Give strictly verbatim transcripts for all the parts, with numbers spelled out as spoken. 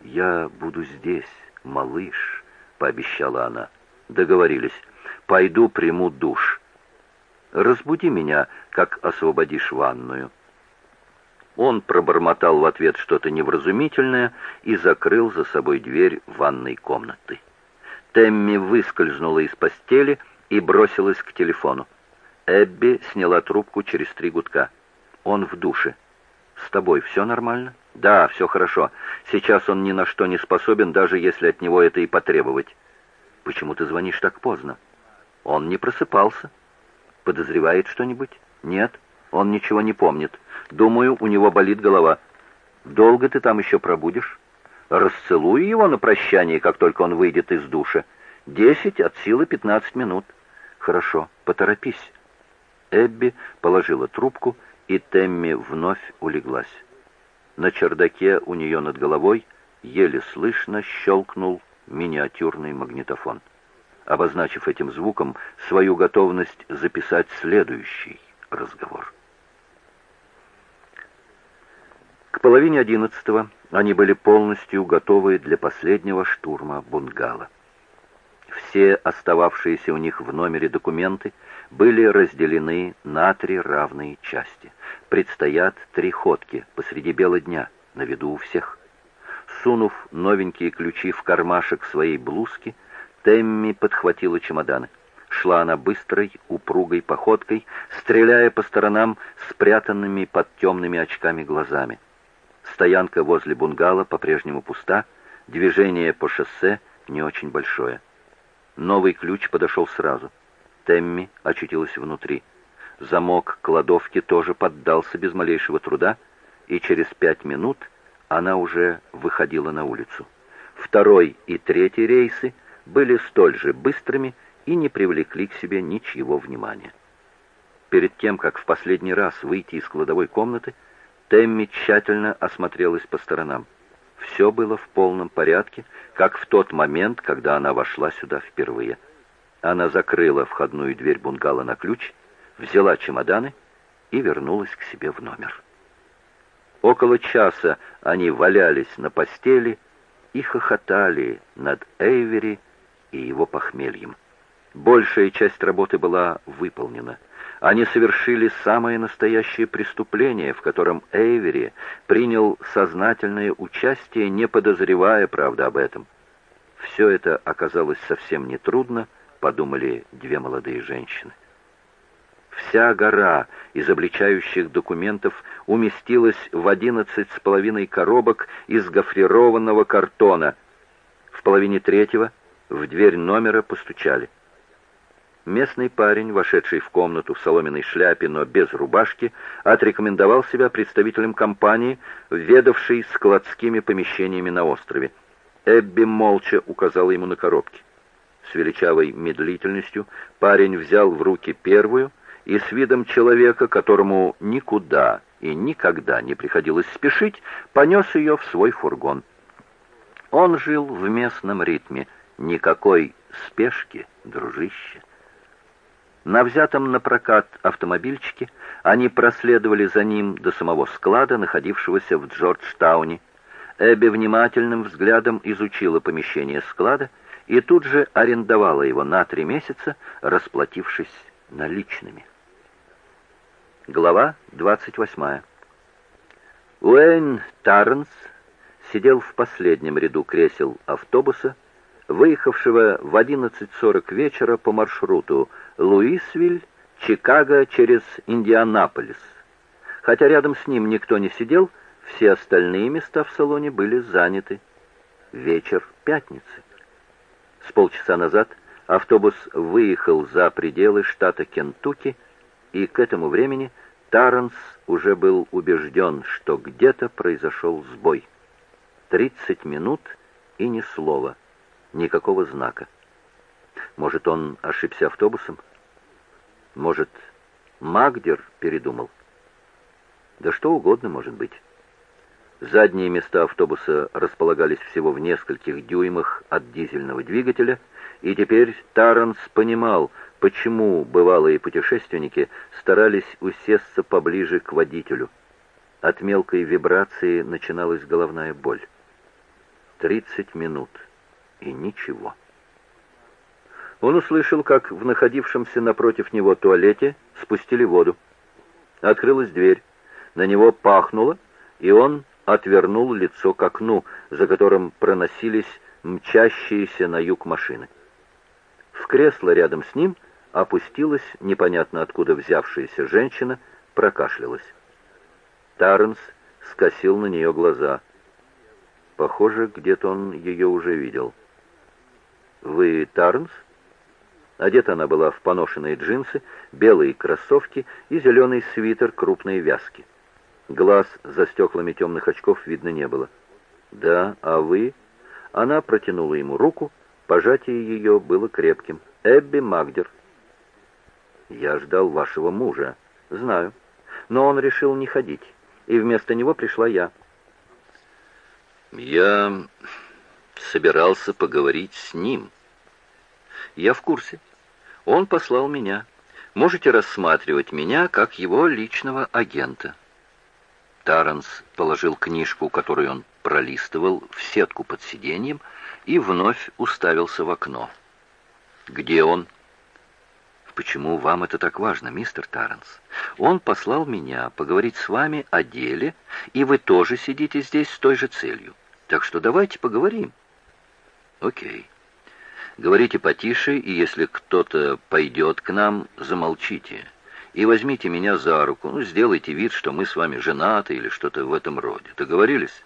«Я буду здесь, малыш», — пообещала она. «Договорились. Пойду приму душ. Разбуди меня, как освободишь ванную». Он пробормотал в ответ что-то невразумительное и закрыл за собой дверь ванной комнаты. Тэмми выскользнула из постели и бросилась к телефону. Эбби сняла трубку через три гудка. «Он в душе. С тобой все нормально?» «Да, все хорошо. Сейчас он ни на что не способен, даже если от него это и потребовать». «Почему ты звонишь так поздно?» «Он не просыпался». «Подозревает что-нибудь?» «Нет, он ничего не помнит. Думаю, у него болит голова». «Долго ты там еще пробудешь?» «Расцелуй его на прощание, как только он выйдет из душа. Десять от силы пятнадцать минут». «Хорошо, поторопись». Эбби положила трубку, и Тэмми вновь улеглась. На чердаке у нее над головой еле слышно щелкнул миниатюрный магнитофон, обозначив этим звуком свою готовность записать следующий разговор. К половине одиннадцатого они были полностью готовы для последнего штурма бунгало. Все остававшиеся у них в номере документы были разделены на три равные части. Предстоят три ходки посреди бела дня, на виду у всех. Сунув новенькие ключи в кармашек своей блузки, Тэмми подхватила чемоданы. Шла она быстрой, упругой походкой, стреляя по сторонам спрятанными под темными очками глазами. Стоянка возле бунгало по-прежнему пуста, движение по шоссе не очень большое. Новый ключ подошел сразу. Тэмми очутилась внутри. Замок кладовки тоже поддался без малейшего труда, и через пять минут она уже выходила на улицу. Второй и третий рейсы были столь же быстрыми и не привлекли к себе ничьего внимания. Перед тем, как в последний раз выйти из кладовой комнаты, Тэмми тщательно осмотрелась по сторонам. Все было в полном порядке, как в тот момент, когда она вошла сюда впервые. Она закрыла входную дверь бунгало на ключ, взяла чемоданы и вернулась к себе в номер. Около часа они валялись на постели и хохотали над Эйвери и его похмельем. Большая часть работы была выполнена. Они совершили самое настоящее преступление, в котором Эйвери принял сознательное участие, не подозревая, правда, об этом. Все это оказалось совсем нетрудно, подумали две молодые женщины. Вся гора изобличающих документов уместилась в одиннадцать с половиной коробок из гофрированного картона. В половине третьего в дверь номера постучали. Местный парень, вошедший в комнату в соломенной шляпе, но без рубашки, отрекомендовал себя представителем компании, ведавшей складскими помещениями на острове. Эбби молча указала ему на коробки. С величавой медлительностью парень взял в руки первую и с видом человека, которому никуда и никогда не приходилось спешить, понес ее в свой фургон. Он жил в местном ритме. Никакой спешки, дружище. На взятом на прокат автомобильчике они проследовали за ним до самого склада, находившегося в Джорджтауне. Эбби внимательным взглядом изучила помещение склада и тут же арендовала его на три месяца, расплатившись наличными. Глава двадцать восьмая. Уэйн Тарренс сидел в последнем ряду кресел автобуса, выехавшего в одиннадцать сорок вечера по маршруту Луисвилл, Чикаго через Индианаполис. Хотя рядом с ним никто не сидел, все остальные места в салоне были заняты. Вечер пятницы. С полчаса назад автобус выехал за пределы штата Кентукки, и к этому времени Тарренс уже был убежден, что где-то произошел сбой. Тридцать минут и ни слова, никакого знака. Может, он ошибся автобусом? Может, Магдер передумал? Да что угодно может быть. Задние места автобуса располагались всего в нескольких дюймах от дизельного двигателя, и теперь Тарренс понимал, почему бывалые путешественники старались усесться поближе к водителю. От мелкой вибрации начиналась головная боль. Тридцать минут. И ничего. Он услышал, как в находившемся напротив него туалете спустили воду. Открылась дверь. На него пахнуло, и он отвернул лицо к окну, за которым проносились мчащиеся на юг машины. В кресло рядом с ним опустилась непонятно откуда взявшаяся женщина, прокашлялась. Тарренс скосил на нее глаза. Похоже, где-то он ее уже видел. «Вы Тарренс?» Одета она была в поношенные джинсы, белые кроссовки и зеленый свитер крупной вязки. Глаз за стеклами темных очков видно не было. «Да, а вы?» Она протянула ему руку, пожатие ее было крепким. «Эбби Магдер». «Я ждал вашего мужа». «Знаю. Но он решил не ходить, и вместо него пришла я». «Я собирался поговорить с ним». «Я в курсе. Он послал меня. Можете рассматривать меня как его личного агента». Тарренс положил книжку, которую он пролистывал, в сетку под сиденьем и вновь уставился в окно. «Где он?» «Почему вам это так важно, мистер Тарренс? Он послал меня поговорить с вами о деле, и вы тоже сидите здесь с той же целью. Так что давайте поговорим». «Окей. Говорите потише, и если кто-то пойдет к нам, замолчите. И возьмите меня за руку, ну, сделайте вид, что мы с вами женаты или что-то в этом роде. Договорились?»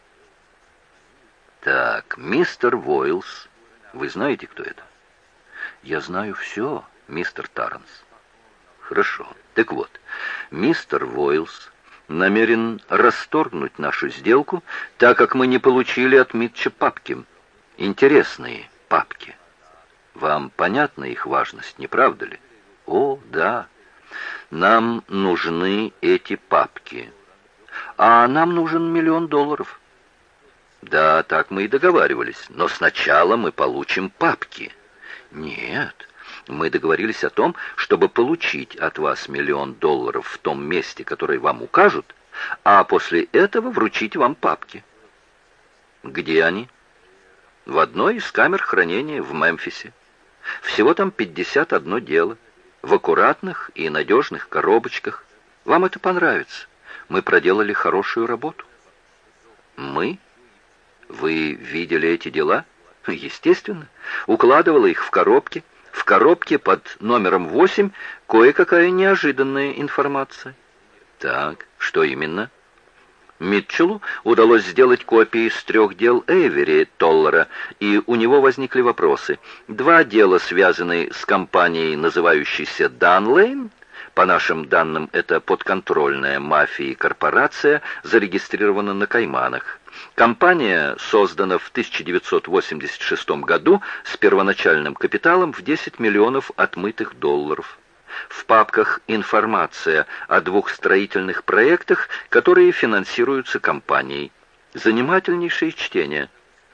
«Так, мистер Войлс, вы знаете, кто это?» «Я знаю все, мистер Тарренс». «Хорошо. Так вот, мистер Войлс намерен расторгнуть нашу сделку, так как мы не получили от Митча папки. Интересные папки. Вам понятна их важность, не правда ли?» «О, да. Нам нужны эти папки. А нам нужен миллион долларов». «Да, так мы и договаривались. Но сначала мы получим папки». «Нет, мы договорились о том, чтобы получить от вас миллион долларов в том месте, которое вам укажут, а после этого вручить вам папки». «Где они?» «В одной из камер хранения в Мемфисе. Всего там пятьдесят одно дело, в аккуратных и надежных коробочках. Вам это понравится. Мы проделали хорошую работу». «Мы? Вы видели эти дела?» «Естественно. Укладывала их в коробки. В коробке под номером восемь кое-какая неожиданная информация». «Так, что именно?» Митчеллу удалось сделать копии с трех дел Эйвери Толлера, и у него возникли вопросы. Два дела связаны с компанией, называющейся Данлейн. По нашим данным, это подконтрольная мафии корпорация, зарегистрирована на Кайманах. Компания создана в тысяча девятьсот восемьдесят шестом году с первоначальным капиталом в десять миллионов отмытых долларов. В папках информация о двух строительных проектах, которые финансируются компанией. Занимательнейшее чтение.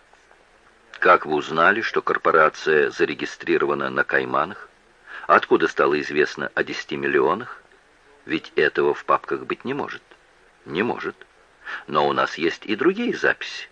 Как вы узнали, что корпорация зарегистрирована на Кайманах? Откуда стало известно о десяти миллионах? Ведь этого в папках быть не может. Не может. Но у нас есть и другие записи.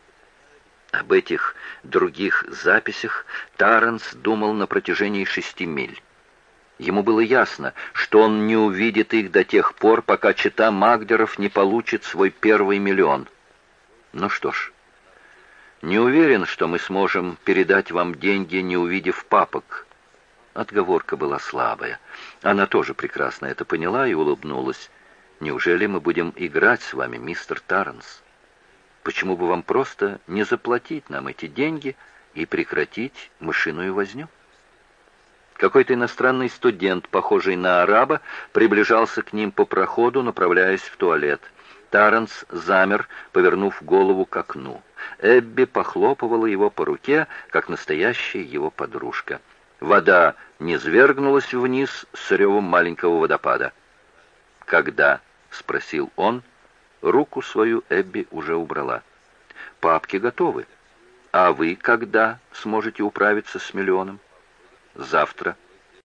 Об этих других записях Тарренс думал на протяжении шести миль. Ему было ясно, что он не увидит их до тех пор, пока чета Магдеров не получит свой первый миллион. Ну что ж, не уверен, что мы сможем передать вам деньги, не увидев папок. Отговорка была слабая. Она тоже прекрасно это поняла и улыбнулась. «Неужели мы будем играть с вами, мистер Тарренс? Почему бы вам просто не заплатить нам эти деньги и прекратить мышиную возню?» Какой-то иностранный студент, похожий на араба, приближался к ним по проходу, направляясь в туалет. Тарренс замер, повернув голову к окну. Эбби похлопывала его по руке, как настоящая его подружка. Вода низвергнулась вниз с ревом маленького водопада. «Когда?» — спросил он. Руку свою Эбби уже убрала. «Папки готовы. А вы когда сможете управиться с миллионом?» «Завтра».